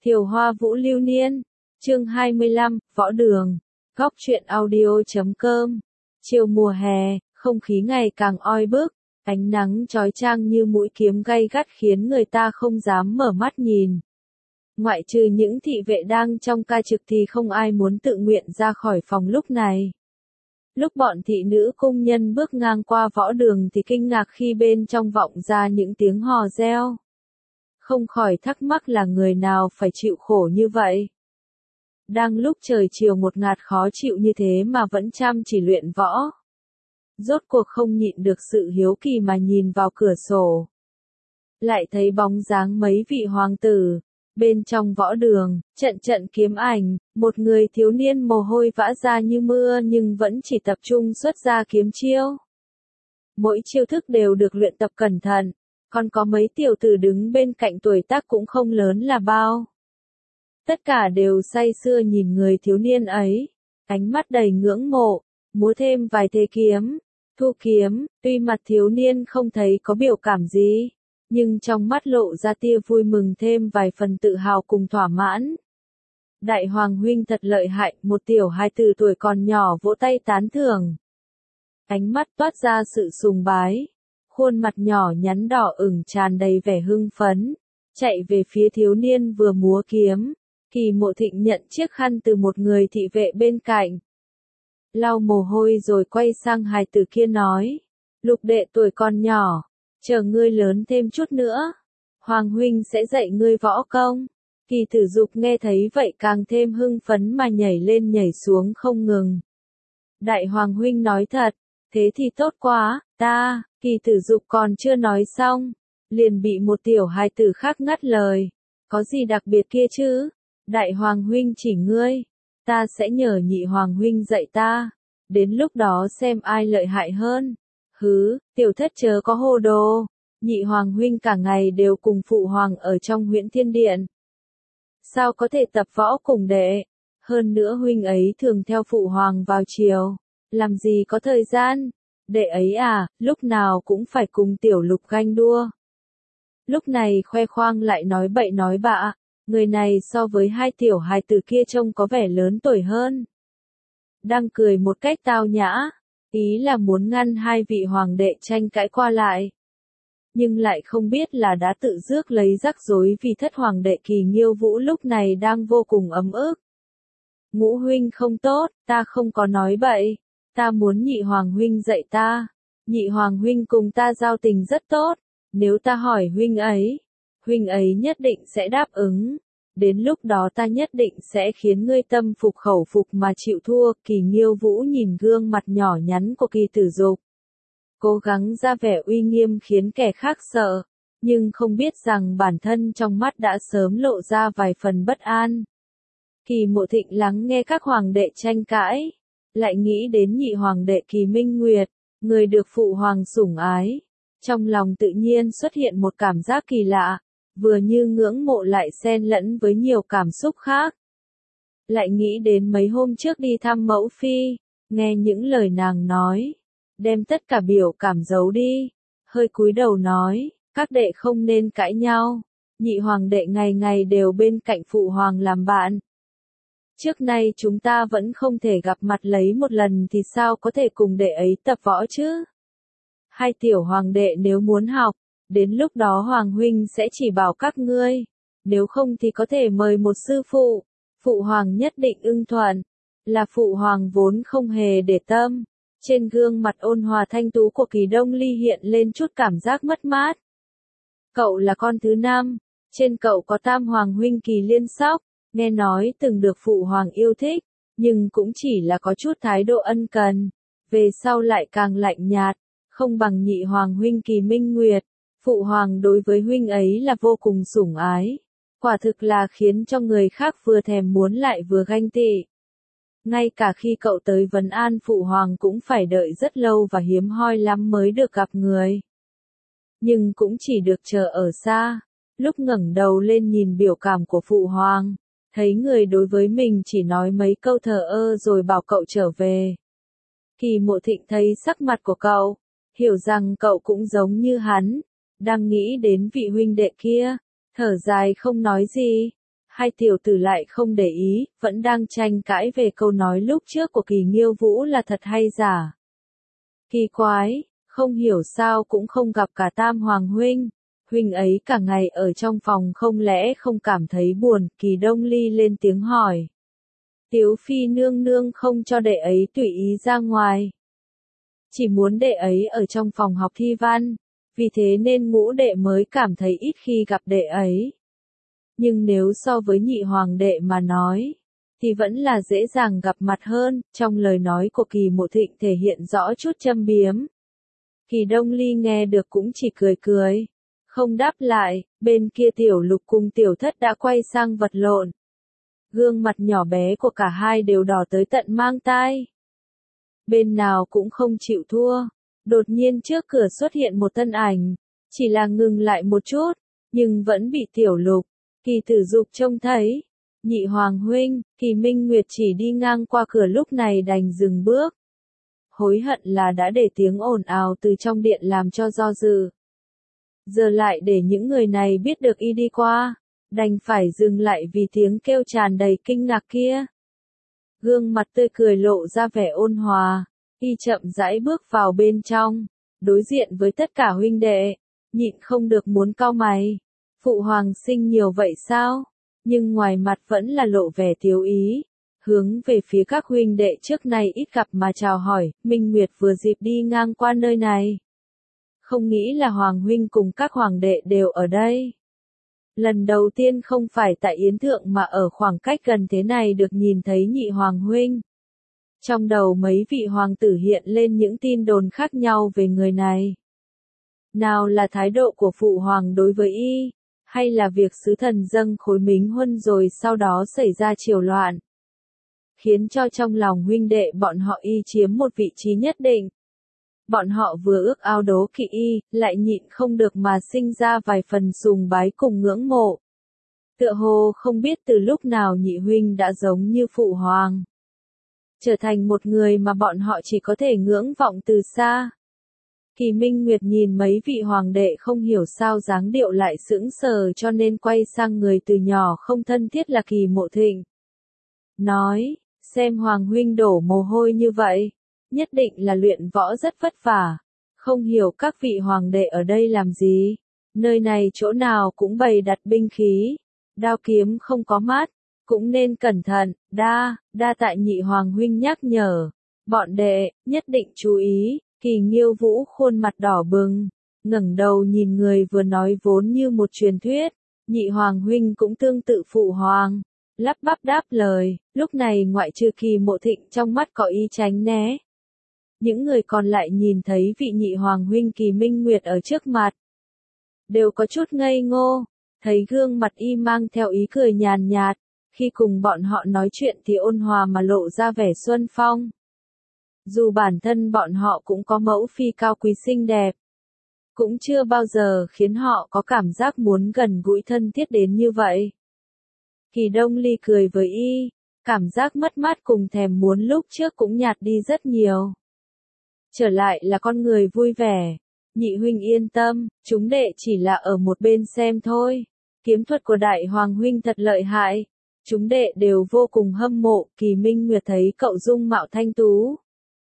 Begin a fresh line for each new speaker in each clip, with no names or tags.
Thiều Hoa Vũ Lưu Niên, chương 25, Võ Đường, Góc truyện audio.com. Chiều mùa hè, không khí ngày càng oi bức, ánh nắng chói chang như mũi kiếm gay gắt khiến người ta không dám mở mắt nhìn. Ngoại trừ những thị vệ đang trong ca trực thì không ai muốn tự nguyện ra khỏi phòng lúc này. Lúc bọn thị nữ cung nhân bước ngang qua võ đường thì kinh ngạc khi bên trong vọng ra những tiếng hò reo. Không khỏi thắc mắc là người nào phải chịu khổ như vậy. Đang lúc trời chiều một ngạt khó chịu như thế mà vẫn chăm chỉ luyện võ. Rốt cuộc không nhịn được sự hiếu kỳ mà nhìn vào cửa sổ. Lại thấy bóng dáng mấy vị hoàng tử. Bên trong võ đường, trận trận kiếm ảnh, một người thiếu niên mồ hôi vã ra như mưa nhưng vẫn chỉ tập trung xuất ra kiếm chiêu. Mỗi chiêu thức đều được luyện tập cẩn thận, còn có mấy tiểu tử đứng bên cạnh tuổi tác cũng không lớn là bao. Tất cả đều say sưa nhìn người thiếu niên ấy, ánh mắt đầy ngưỡng mộ, múa thêm vài thế kiếm, thu kiếm, tuy mặt thiếu niên không thấy có biểu cảm gì. Nhưng trong mắt lộ ra tia vui mừng thêm vài phần tự hào cùng thỏa mãn. Đại hoàng huynh thật lợi hại, một tiểu hài tử tuổi còn nhỏ vỗ tay tán thưởng. Ánh mắt toát ra sự sùng bái, khuôn mặt nhỏ nhắn đỏ ửng tràn đầy vẻ hưng phấn, chạy về phía thiếu niên vừa múa kiếm. Kỳ Mộ Thịnh nhận chiếc khăn từ một người thị vệ bên cạnh. Lau mồ hôi rồi quay sang hài tử kia nói, Lục đệ tuổi còn nhỏ. Chờ ngươi lớn thêm chút nữa, Hoàng huynh sẽ dạy ngươi võ công. Kỳ Tử Dục nghe thấy vậy càng thêm hưng phấn mà nhảy lên nhảy xuống không ngừng. Đại Hoàng huynh nói thật, thế thì tốt quá, Kỳ Tử Dục còn chưa nói xong, liền bị một tiểu hài tử khác ngắt lời. Có gì đặc biệt kia chứ? Đại Hoàng huynh chỉ ngươi, ta sẽ nhờ nhị Hoàng huynh dạy ta, đến lúc đó xem ai lợi hại hơn. Hứ, tiểu thất chớ có hồ đồ, nhị hoàng huynh cả ngày đều cùng phụ hoàng ở trong Huyễn Thiên Điện. Sao có thể tập võ cùng đệ? Hơn nữa huynh ấy thường theo phụ hoàng vào chiều, làm gì có thời gian? Đệ ấy à, lúc nào cũng phải cùng tiểu Lục ganh đua. Lúc này khoe khoang lại nói bậy nói bạ, người này so với hai tiểu hài tử kia trông có vẻ lớn tuổi hơn. Đang cười một cách tao nhã. Ý là muốn ngăn hai vị hoàng đệ tranh cãi qua lại. Nhưng lại không biết là đã tự rước lấy rắc rối vì thất hoàng đệ Kỳ Nghiêu Vũ lúc này đang vô cùng ấm ức. Ngũ huynh không tốt, ta không có nói bậy. Ta muốn nhị hoàng huynh dạy ta. Nhị hoàng huynh cùng ta giao tình rất tốt. Nếu ta hỏi huynh ấy nhất định sẽ đáp ứng. Đến lúc đó ta nhất định sẽ khiến ngươi tâm phục khẩu phục mà chịu thua. Kỳ Nghiêu Vũ nhìn gương mặt nhỏ nhắn của Kỳ Tử Dục, cố gắng ra vẻ uy nghiêm khiến kẻ khác sợ, nhưng không biết rằng bản thân trong mắt đã sớm lộ ra vài phần bất an. Kỳ Mộ Thịnh lắng nghe các hoàng đệ tranh cãi, lại nghĩ đến nhị hoàng đệ Kỳ Minh Nguyệt, người được phụ hoàng sủng ái, trong lòng tự nhiên xuất hiện một cảm giác kỳ lạ. Vừa như ngưỡng mộ lại xen lẫn với nhiều cảm xúc khác. Lại nghĩ đến mấy hôm trước đi thăm mẫu phi, nghe những lời nàng nói, đem tất cả biểu cảm giấu đi, hơi cúi đầu nói, các đệ không nên cãi nhau, nhị hoàng đệ ngày ngày đều bên cạnh phụ hoàng làm bạn. Trước nay chúng ta vẫn không thể gặp mặt lấy một lần thì sao có thể cùng đệ ấy tập võ chứ? Hai tiểu hoàng đệ nếu muốn học, đến lúc đó Hoàng huynh sẽ chỉ bảo các ngươi, nếu không thì có thể mời một sư phụ, phụ hoàng nhất định ưng thuận, là phụ hoàng vốn không hề để tâm. Trên gương mặt ôn hòa thanh tú của Kỳ Đông Ly hiện lên chút cảm giác mất mát. Cậu là con thứ năm, trên cậu có tam hoàng huynh Kỳ Liên Sóc, nghe nói từng được phụ hoàng yêu thích, nhưng cũng chỉ là có chút thái độ ân cần, về sau lại càng lạnh nhạt, không bằng nhị hoàng huynh Kỳ Minh Nguyệt. Phụ hoàng đối với huynh ấy là vô cùng sủng ái, quả thực là khiến cho người khác vừa thèm muốn lại vừa ganh tị. Ngay cả khi cậu tới vấn an phụ hoàng cũng phải đợi rất lâu và hiếm hoi lắm mới được gặp người. Nhưng cũng chỉ được chờ ở xa, lúc ngẩng đầu lên nhìn biểu cảm của phụ hoàng, thấy người đối với mình chỉ nói mấy câu thờ ơ rồi bảo cậu trở về. Kỳ Mộ Thịnh thấy sắc mặt của cậu, hiểu rằng cậu cũng giống như hắn. Đang nghĩ đến vị huynh đệ kia, thở dài không nói gì. Hai tiểu tử lại không để ý, vẫn đang tranh cãi về câu nói lúc trước của Kỳ Nghiêu Vũ là thật hay giả. Kỳ quái, không hiểu sao cũng không gặp cả Tam Hoàng huynh. Huynh ấy cả ngày ở trong phòng không lẽ không cảm thấy buồn, Kỳ Đông Ly lên tiếng hỏi. Tiếu Phi nương nương không cho đệ ấy tùy ý ra ngoài. Chỉ muốn đệ ấy ở trong phòng học thi văn, vì thế nên ngũ đệ mới cảm thấy ít khi gặp đệ ấy. Nhưng nếu so với nhị hoàng đệ mà nói, thì vẫn là dễ dàng gặp mặt hơn, trong lời nói của Kỳ Mộ Thịnh thể hiện rõ chút châm biếm. Kỳ Đông Ly nghe được cũng chỉ cười cười, không đáp lại, bên kia Tiểu Lục cùng Tiểu Thất đã quay sang vật lộn. Gương mặt nhỏ bé của cả hai đều đỏ tới tận mang tai. Bên nào cũng không chịu thua. Đột nhiên trước cửa xuất hiện một thân ảnh, chỉ là ngừng lại một chút, nhưng vẫn bị Tiểu Lục, Kỳ Tử Dục trông thấy. Nhị Hoàng huynh, Kỳ Minh Nguyệt chỉ đi ngang qua cửa lúc này đành dừng bước. Hối hận là đã để tiếng ồn ào từ trong điện làm cho do dự. Giờ lại để những người này biết được y đi qua, đành phải dừng lại vì tiếng kêu tràn đầy kinh ngạc kia. Gương mặt tươi cười lộ ra vẻ ôn hòa, y chậm rãi bước vào bên trong, đối diện với tất cả huynh đệ, nhịn không được muốn cau mày. Phụ hoàng sinh nhiều vậy sao? Nhưng ngoài mặt vẫn là lộ vẻ thiếu ý, hướng về phía các huynh đệ trước nay ít gặp mà chào hỏi. Minh Nguyệt vừa dịp đi ngang qua nơi này, không nghĩ là hoàng huynh cùng các hoàng đệ đều ở đây. Lần đầu tiên không phải tại yến thượng mà ở khoảng cách gần thế này được nhìn thấy nhị hoàng huynh. Trong đầu mấy vị hoàng tử hiện lên những tin đồn khác nhau về người này. Nào là thái độ của phụ hoàng đối với y, hay là việc sứ thần dâng khối mính huân rồi sau đó xảy ra triều loạn, khiến cho trong lòng huynh đệ bọn họ y chiếm một vị trí nhất định. Bọn họ vừa ước ao đố kỵ y, lại nhịn không được mà sinh ra vài phần sùng bái cùng ngưỡng mộ. Tựa hồ không biết từ lúc nào nhị huynh đã giống như phụ hoàng, trở thành một người mà bọn họ chỉ có thể ngưỡng vọng từ xa. Kỳ Minh Nguyệt nhìn mấy vị hoàng đệ không hiểu sao dáng điệu lại sững sờ cho nên quay sang người từ nhỏ không thân thiết là Kỳ Mộ Thịnh. Nói, xem hoàng huynh đổ mồ hôi như vậy, nhất định là luyện võ rất vất vả. Không hiểu các vị hoàng đệ ở đây làm gì, nơi này chỗ nào cũng bày đặt binh khí, đao kiếm không có mát, cũng nên cẩn thận. Đa tại nhị hoàng huynh nhắc nhở, bọn đệ, nhất định chú ý. Kỳ Nghiêu Vũ khuôn mặt đỏ bừng, ngẩng đầu nhìn người vừa nói vốn như một truyền thuyết, nhị hoàng huynh cũng tương tự phụ hoàng, lắp bắp đáp lời. Lúc này ngoại trừ Kỳ Mộ Thịnh trong mắt có ý tránh né, những người còn lại nhìn thấy vị nhị hoàng huynh Kỳ Minh Nguyệt ở trước mặt, đều có chút ngây ngô, thấy gương mặt y mang theo ý cười nhàn nhạt, khi cùng bọn họ nói chuyện thì ôn hòa mà lộ ra vẻ xuân phong. Dù bản thân bọn họ cũng có mẫu phi cao quý xinh đẹp, cũng chưa bao giờ khiến họ có cảm giác muốn gần gũi thân thiết đến như vậy. Kỳ Đông Ly cười với y, cảm giác mất mát cùng thèm muốn lúc trước cũng nhạt đi rất nhiều. Trở lại là con người vui vẻ. Nhị huynh yên tâm, chúng đệ chỉ là ở một bên xem thôi. Kiếm thuật của đại hoàng huynh thật lợi hại. Chúng đệ đều vô cùng hâm mộ. Kỳ Minh Nguyệt thấy cậu dung mạo thanh tú,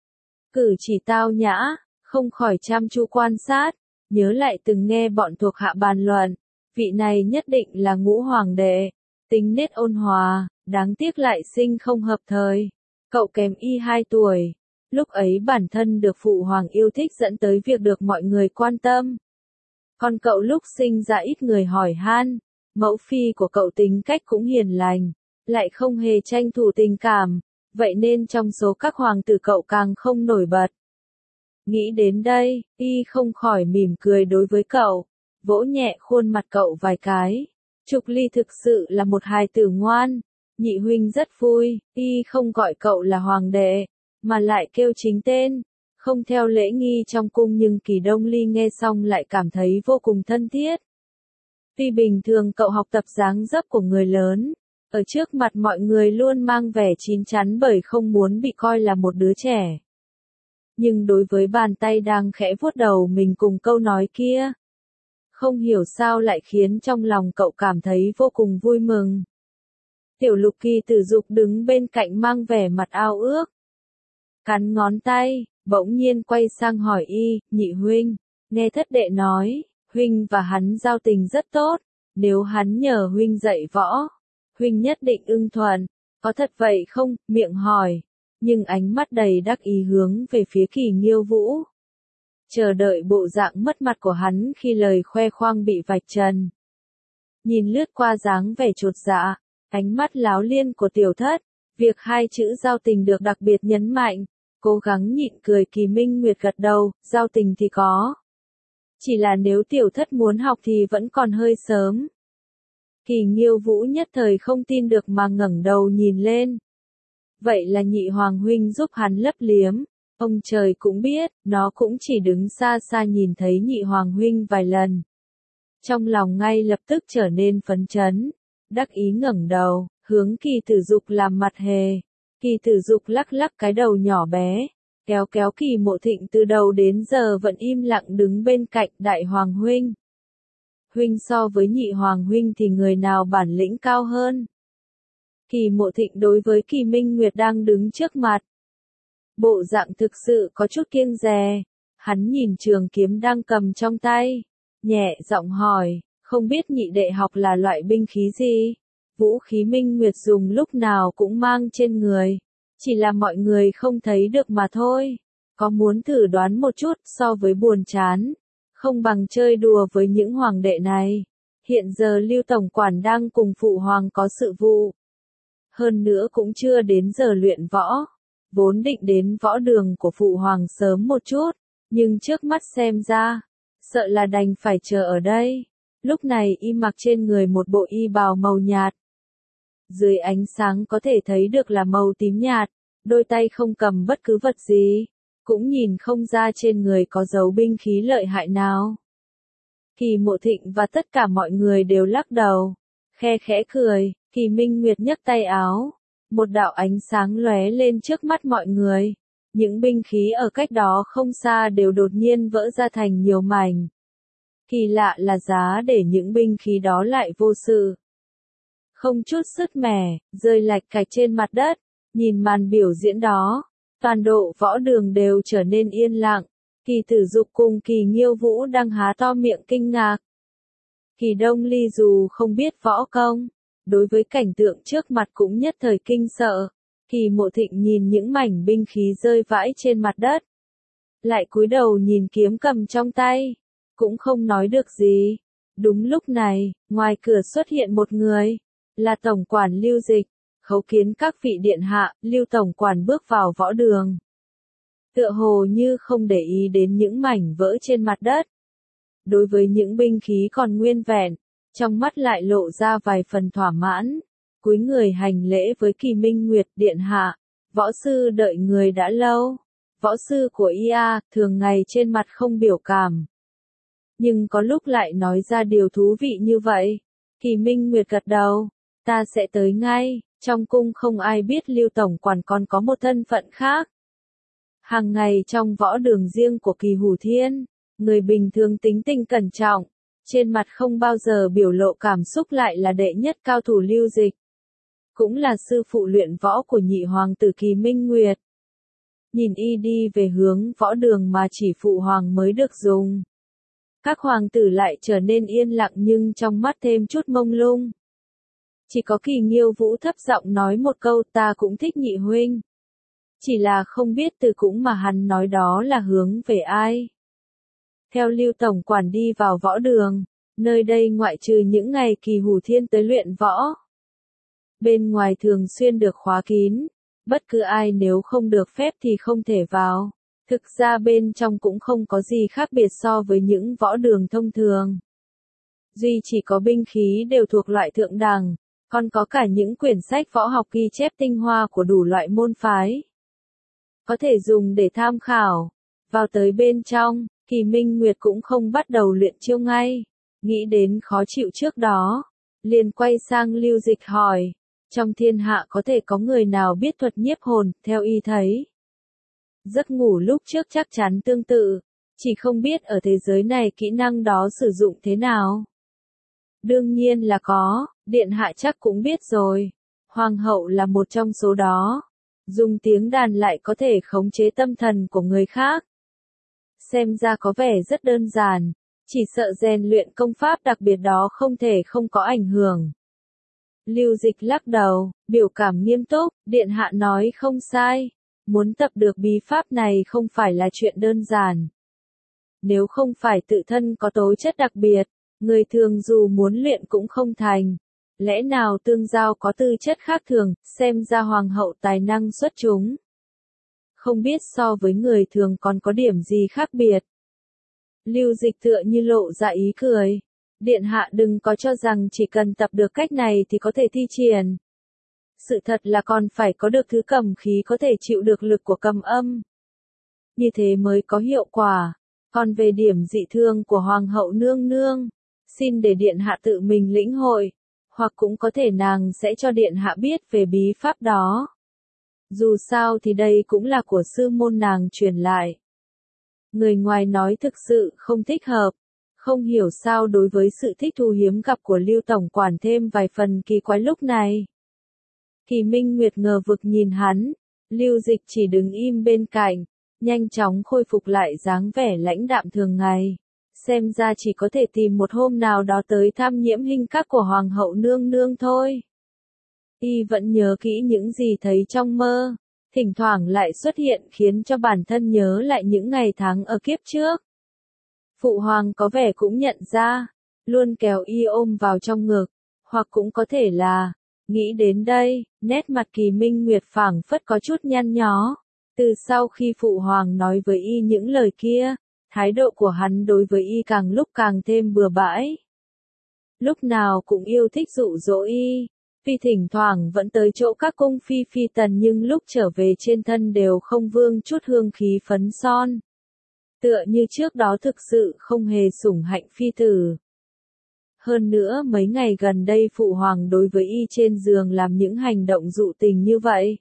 cử chỉ tao nhã, không khỏi chăm chú quan sát, nhớ lại từng nghe bọn thuộc hạ bàn luận, vị này nhất định là ngũ hoàng đệ, tính nết ôn hòa, đáng tiếc lại sinh không hợp thời. Cậu kém y 2 tuổi, lúc ấy bản thân được phụ hoàng yêu thích dẫn tới việc được mọi người quan tâm. Còn cậu lúc sinh ra ít người hỏi han, mẫu phi của cậu tính cách cũng hiền lành, lại không hề tranh thủ tình cảm. Vậy nên trong số các hoàng tử cậu càng không nổi bật. Nghĩ đến đây, y không khỏi mỉm cười đối với cậu, vỗ nhẹ khuôn mặt cậu vài cái. Trục Ly thực sự là một hài tử ngoan, nhị huynh rất vui, y không gọi cậu là hoàng đệ, mà lại kêu chính tên, không theo lễ nghi trong cung nhưng Kỳ Đông Ly nghe xong lại cảm thấy vô cùng thân thiết. Tuy bình thường cậu học tập dáng dấp của người lớn, ở trước mặt mọi người luôn mang vẻ chín chắn bởi không muốn bị coi là một đứa trẻ. Nhưng đối với bàn tay đang khẽ vuốt đầu mình cùng câu nói kia, không hiểu sao lại khiến trong lòng cậu cảm thấy vô cùng vui mừng. Tiểu Lục Kỳ Tử Dục đứng bên cạnh mang vẻ mặt ao ước. Cắn ngón tay, bỗng nhiên quay sang hỏi y, nhị huynh, nghe thất đệ nói, huynh và hắn giao tình rất tốt, nếu hắn nhờ huynh dạy võ, huynh nhất định ưng thuận, có thật vậy không? Miệng hỏi, nhưng ánh mắt đầy đắc ý hướng về phía Kỳ Nghiêu Vũ. Chờ đợi bộ dạng mất mặt của hắn khi lời khoe khoang bị vạch trần. Nhìn lướt qua dáng vẻ chột dạ, ánh mắt láo liên của tiểu thất, việc hai chữ giao tình được đặc biệt nhấn mạnh, cố gắng nhịn cười. Kỳ Minh Nguyệt gật đầu, giao tình thì có. Chỉ là nếu tiểu thất muốn học thì vẫn còn hơi sớm. Kỳ Nghiêu Vũ nhất thời không tin được mà ngẩng đầu nhìn lên. Vậy là nhị hoàng huynh giúp hắn lấp liếm. Ông trời cũng biết, nó cũng chỉ đứng xa xa nhìn thấy nhị hoàng huynh vài lần. Trong lòng ngay lập tức trở nên phấn chấn, đắc ý ngẩng đầu, hướng Kỳ Tử Dục làm mặt hề. Kỳ Tử Dục lắc lắc cái đầu nhỏ bé, kéo kéo Kỳ Mộ Thịnh từ đầu đến giờ vẫn im lặng đứng bên cạnh. Đại hoàng huynh. Huynh so với nhị hoàng huynh thì người nào bản lĩnh cao hơn? Kỳ Mộ Thịnh đối với Kỳ Minh Nguyệt đang đứng trước mặt. Bộ dạng thực sự có chút kiêng dè, hắn nhìn trường kiếm đang cầm trong tay, nhẹ giọng hỏi, không biết nhị đệ học là loại binh khí gì? Vũ khí Minh Nguyệt dùng lúc nào cũng mang trên người, chỉ là mọi người không thấy được mà thôi. Có muốn thử đoán một chút? So với buồn chán, không bằng chơi đùa với những hoàng đệ này. Hiện giờ Lưu tổng quản đang cùng phụ hoàng có sự vụ. Hơn nữa cũng chưa đến giờ luyện võ. Vốn định đến võ đường của phụ hoàng sớm một chút, nhưng trước mắt xem ra, sợ là đành phải chờ ở đây. Lúc này y mặc trên người một bộ y bào màu nhạt. Dưới ánh sáng có thể thấy được là màu tím nhạt, đôi tay không cầm bất cứ vật gì, cũng nhìn không ra trên người có dấu binh khí lợi hại nào. Kỳ Mộ Thịnh và tất cả mọi người đều lắc đầu, khe khẽ cười. Kỳ Minh Nguyệt nhấc tay áo, một đạo ánh sáng lóe lên trước mắt mọi người. Những binh khí ở cách đó không xa đều đột nhiên vỡ ra thành nhiều mảnh. Kỳ lạ là giá để những binh khí đó lại vô sự. Không chút sứt mẻ, rơi lạch cạch trên mặt đất. Nhìn màn biểu diễn đó, toàn bộ võ đường đều trở nên yên lặng. Kỳ Tử Dục cùng Kỳ Nghiêu Vũ đang há to miệng kinh ngạc. Kỳ Đông Ly dù không biết võ công, đối với cảnh tượng trước mặt cũng nhất thời kinh sợ. Kỳ Mộ Thịnh nhìn những mảnh binh khí rơi vãi trên mặt đất, lại cúi đầu nhìn kiếm cầm trong tay, cũng không nói được gì. Đúng lúc này, ngoài cửa xuất hiện một người, là tổng quản Lưu Dịch. Khấu kiến các vị điện hạ. Lưu tổng quản bước vào võ đường, tựa hồ như không để ý đến những mảnh vỡ trên mặt đất. Đối với những binh khí còn nguyên vẹn, trong mắt lại lộ ra vài phần thỏa mãn, cúi người hành lễ với Kỳ Minh Nguyệt. Điện hạ, võ sư đợi người đã lâu. Võ sư của IA thường ngày trên mặt không biểu cảm, nhưng có lúc lại nói ra điều thú vị như vậy. Kỳ Minh Nguyệt gật đầu, ta sẽ tới ngay. Trong cung không ai biết Lưu tổng quản còn có một thân phận khác. Hàng ngày trong võ đường riêng của Kỳ Hủ Thiên, người bình thường tính tình cẩn trọng, trên mặt không bao giờ biểu lộ cảm xúc lại là đệ nhất cao thủ Lưu Dịch. Cũng là sư phụ luyện võ của nhị hoàng tử Kỳ Minh Nguyệt. Nhìn y đi về hướng võ đường mà chỉ phụ hoàng mới được dùng. Các hoàng tử lại trở nên yên lặng nhưng trong mắt thêm chút mông lung. Chỉ có Kỳ Nghiêu Vũ thấp giọng nói một câu, ta cũng thích nhị huynh. Chỉ là không biết từ cũng mà hắn nói đó là hướng về ai. Theo Lưu tổng quản đi vào võ đường, nơi đây ngoại trừ những ngày Kỳ Hủ Thiên tới luyện võ, bên ngoài thường xuyên được khóa kín, bất cứ ai nếu không được phép thì không thể vào. Thực ra bên trong cũng không có gì khác biệt so với những võ đường thông thường. Duy chỉ có binh khí đều thuộc loại thượng đẳng, còn có cả những quyển sách võ học ghi chép tinh hoa của đủ loại môn phái. Có thể dùng để tham khảo. Vào tới bên trong, Kỳ Minh Nguyệt cũng không bắt đầu luyện chiêu ngay. Nghĩ đến khó chịu trước đó, liền quay sang Lưu Dịch hỏi. Trong thiên hạ có thể có người nào biết thuật nhiếp hồn? Theo y thấy, giấc ngủ lúc trước chắc chắn tương tự, chỉ không biết ở thế giới này kỹ năng đó sử dụng thế nào. Đương nhiên là có, điện hạ chắc cũng biết rồi. Hoàng hậu là một trong số đó. Dùng tiếng đàn lại có thể khống chế tâm thần của người khác. Xem ra có vẻ rất đơn giản, chỉ sợ rèn luyện công pháp đặc biệt đó không thể không có ảnh hưởng. Lưu Dịch lắc đầu, biểu cảm nghiêm túc, điện hạ nói không sai. Muốn tập được bí pháp này không phải là chuyện đơn giản. Nếu không phải tự thân có tố chất đặc biệt, người thường dù muốn luyện cũng không thành. Lẽ nào Tương Giao có tư chất khác thường, xem ra hoàng hậu tài năng xuất chúng. Không biết so với người thường còn có điểm gì khác biệt. Lưu Dịch tựa như lộ ra ý cười. Điện hạ đừng có cho rằng chỉ cần tập được cách này thì có thể thi triển. Sự thật là còn phải có được thứ cầm khí có thể chịu được lực của cầm âm. Như thế mới có hiệu quả. Còn về điểm dị thương của Hoàng hậu nương nương, xin để điện hạ tự mình lĩnh hội, hoặc cũng có thể nàng sẽ cho điện hạ biết về bí pháp đó. Dù sao thì đây cũng là của sư môn nàng truyền lại. Người ngoài nói thực sự không thích hợp, không hiểu sao đối với sự thích thú hiếm gặp của Lưu tổng quản thêm vài phần kỳ quái lúc này. Kỳ Minh Nguyệt ngờ vực nhìn hắn, Lưu Dịch chỉ đứng im bên cạnh, nhanh chóng khôi phục lại dáng vẻ lãnh đạm thường ngày. Xem ra chỉ có thể tìm một hôm nào đó tới thăm Nhiễm Hinh các của Hoàng hậu nương nương thôi. Y vẫn nhớ kỹ những gì thấy trong mơ, thỉnh thoảng lại xuất hiện khiến cho bản thân nhớ lại những ngày tháng ở kiếp trước. Phụ hoàng có vẻ cũng nhận ra, luôn kéo Y ôm vào trong ngực, hoặc cũng có thể là, nghĩ đến đây, nét mặt Kỳ Minh Nguyệt phảng phất có chút nhăn nhó. Từ sau khi phụ hoàng nói với Y những lời kia, thái độ của hắn đối với Y càng lúc càng thêm bừa bãi. Lúc nào cũng yêu thích dụ dỗ Y, vì thỉnh thoảng vẫn tới chỗ các cung phi phi tần nhưng lúc trở về trên thân đều không vương chút hương khí phấn son. Tựa như trước đó thực sự không hề sủng hạnh phi tử. Hơn nữa mấy ngày gần đây phụ hoàng đối với Y trên giường làm những hành động dụ tình như vậy.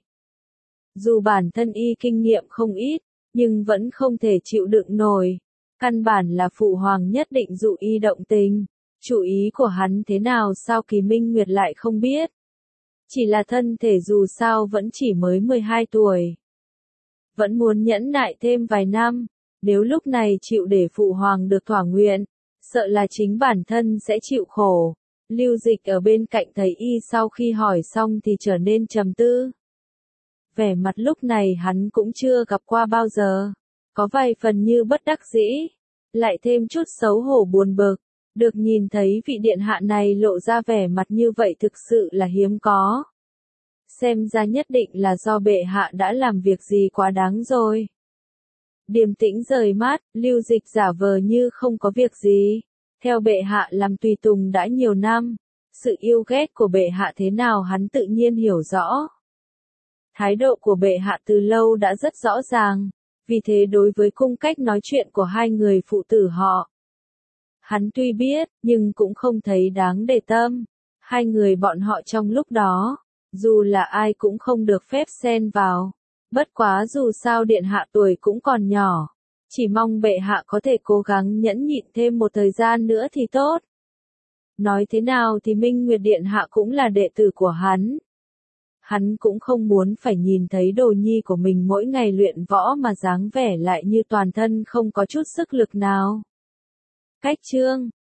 Dù bản thân Y kinh nghiệm không ít, nhưng vẫn không thể chịu đựng nổi. Căn bản là phụ hoàng nhất định dụ Y động tình. Chủ ý của hắn thế nào sao Kỳ Minh Nguyệt lại không biết. Chỉ là thân thể dù sao vẫn chỉ mới 12 tuổi. Vẫn muốn nhẫn nại thêm vài năm. Nếu lúc này chịu để phụ hoàng được thỏa nguyện, sợ là chính bản thân sẽ chịu khổ. Lưu Dịch ở bên cạnh thấy Y sau khi hỏi xong thì trở nên trầm tư. Vẻ mặt lúc này hắn cũng chưa gặp qua bao giờ. Có vài phần như bất đắc dĩ. Lại thêm chút xấu hổ buồn bực. Được nhìn thấy vị điện hạ này lộ ra vẻ mặt như vậy thực sự là hiếm có. Xem ra nhất định là do bệ hạ đã làm việc gì quá đáng rồi. Điềm tĩnh rời mắt, Lưu Dịch giả vờ như không có việc gì. Theo bệ hạ làm tùy tùng đã nhiều năm. Sự yêu ghét của bệ hạ thế nào hắn tự nhiên hiểu rõ. Thái độ của bệ hạ từ lâu đã rất rõ ràng. Vì thế đối với cung cách nói chuyện của hai người phụ tử họ, hắn tuy biết, nhưng cũng không thấy đáng để tâm. Hai người bọn họ trong lúc đó, dù là ai cũng không được phép xen vào. Bất quá dù sao điện hạ tuổi cũng còn nhỏ. Chỉ mong bệ hạ có thể cố gắng nhẫn nhịn thêm một thời gian nữa thì tốt. Nói thế nào thì Minh Nguyệt điện hạ cũng là đệ tử của hắn. Hắn cũng không muốn phải nhìn thấy đồ nhi của mình mỗi ngày luyện võ mà dáng vẻ lại như toàn thân không có chút sức lực nào. Cách chương